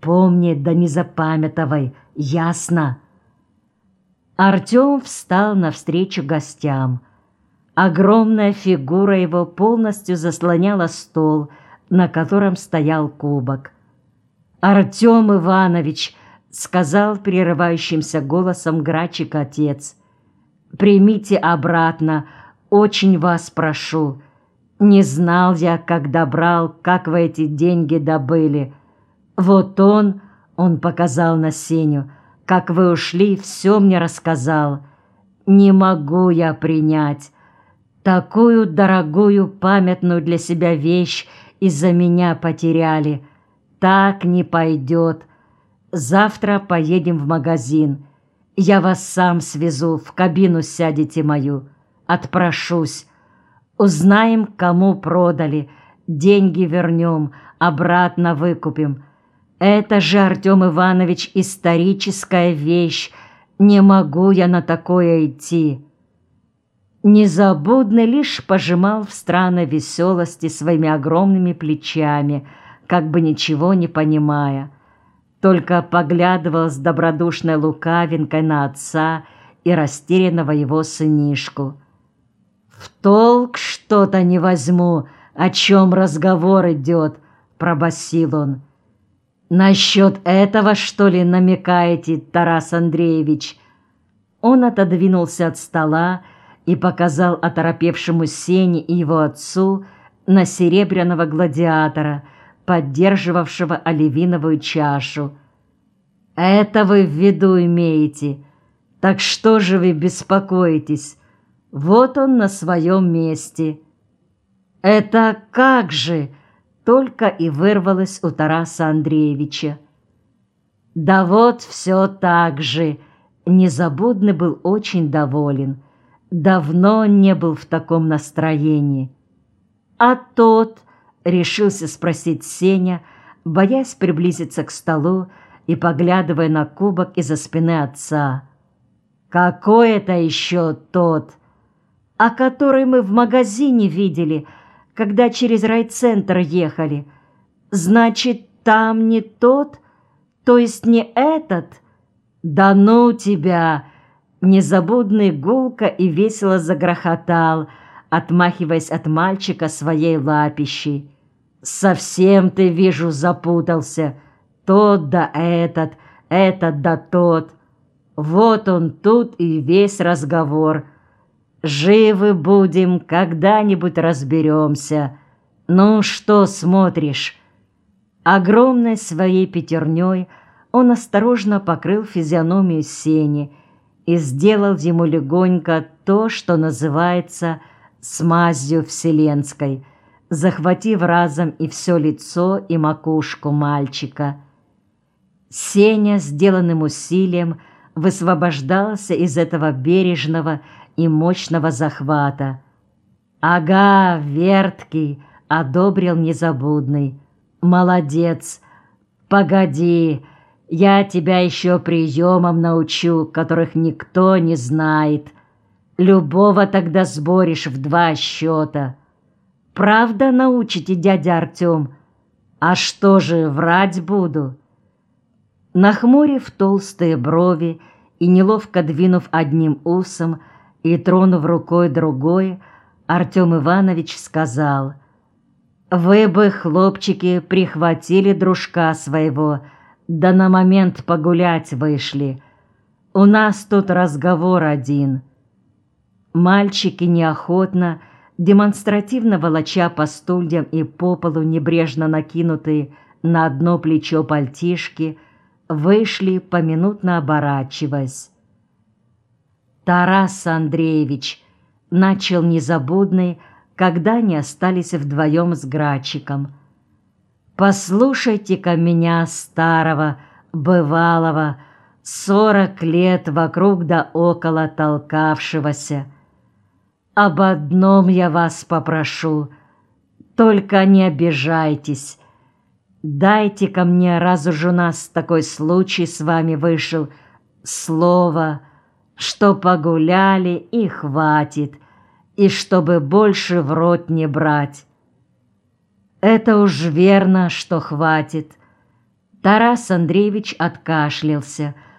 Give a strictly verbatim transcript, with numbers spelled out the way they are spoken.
помни, да не запамятовай, ясно?» Артем встал навстречу гостям. Огромная фигура его полностью заслоняла стол, на котором стоял кубок. «Артем Иванович», — сказал прерывающимся голосом Грачик отец, — «примите обратно, очень вас прошу. Не знал я, когда брал, как вы эти деньги добыли. Вот он, — он показал на Сеню, — как вы ушли, все мне рассказал. Не могу я принять. Такую дорогую памятную для себя вещь из-за меня потеряли. Так не пойдет. Завтра поедем в магазин. Я вас сам свезу, в кабину сядете мою. Отпрошусь. Узнаем, кому продали. Деньги вернем, обратно выкупим. Это же, Артем Иванович, историческая вещь. Не могу я на такое идти». Незабудный лишь пожимал в странной веселости своими огромными плечами, как бы ничего не понимая. Только поглядывал с добродушной лукавинкой на отца и растерянного его сынишку. «В толк что-то не возьму, о чем разговор идет», — пробасил он. «Насчет этого, что ли, намекаете, Тарас Андреевич?» Он отодвинулся от стола и показал оторопевшему Сене и его отцу на серебряного гладиатора, поддерживавшего оливиновую чашу. «Это вы в виду имеете? Так что же вы беспокоитесь? Вот он на своем месте». «Это как же?» — только и вырвалось у Тараса Андреевича. «Да вот все так же». Незабудный был очень доволен. Давно не был в таком настроении. «А тот?» — решился спросить Сеня, боясь приблизиться к столу и поглядывая на кубок из-за спины отца. «Какой это еще тот?» «А который мы в магазине видели, когда через райцентр ехали. Значит, там не тот, то есть не этот?» «Да ну тебя!» Незабудный гулко и весело загрохотал, отмахиваясь от мальчика своей лапищей. «Совсем ты, вижу, запутался. Тот да этот, этот да тот. Вот он тут и весь разговор. Живы будем, когда-нибудь разберемся. Ну что смотришь?» Огромной своей пятерней он осторожно покрыл физиономию Сени и сделал ему легонько то, что называется смазью вселенской, захватив разом и все лицо, и макушку мальчика. Сеня, сделанным усилием, высвобождался из этого бережного и мощного захвата. «Ага, верткий!» — одобрил Незабудный. «Молодец! Погоди, я тебя еще приемам научу, которых никто не знает. Любого тогда сборишь в два счета. Правда научите, дядя Артем? А что же, врать буду?» Нахмурив толстые брови и неловко двинув одним усом и тронув рукой другой, Артем Иванович сказал: «Вы бы, хлопчики, прихватили дружка своего, да на момент погулять вышли. У нас тут разговор один». Мальчики неохотно, демонстративно волоча по стульям и по полу небрежно накинутые на одно плечо пальтишки, вышли, поминутно оборачиваясь. «Тарас Андреевич», — начал Незабудный, когда они остались вдвоем с Грачиком, — «послушайте-ка меня, старого, бывалого, сорок лет вокруг да около толкавшегося. Об одном я вас попрошу, только не обижайтесь. Дайте ко мне, раз уж у нас такой случай с вами вышел, слово, что погуляли и хватит, и чтобы больше в рот не брать». «Это уж верно, что хватит. Тарас Андреевич откашлялся,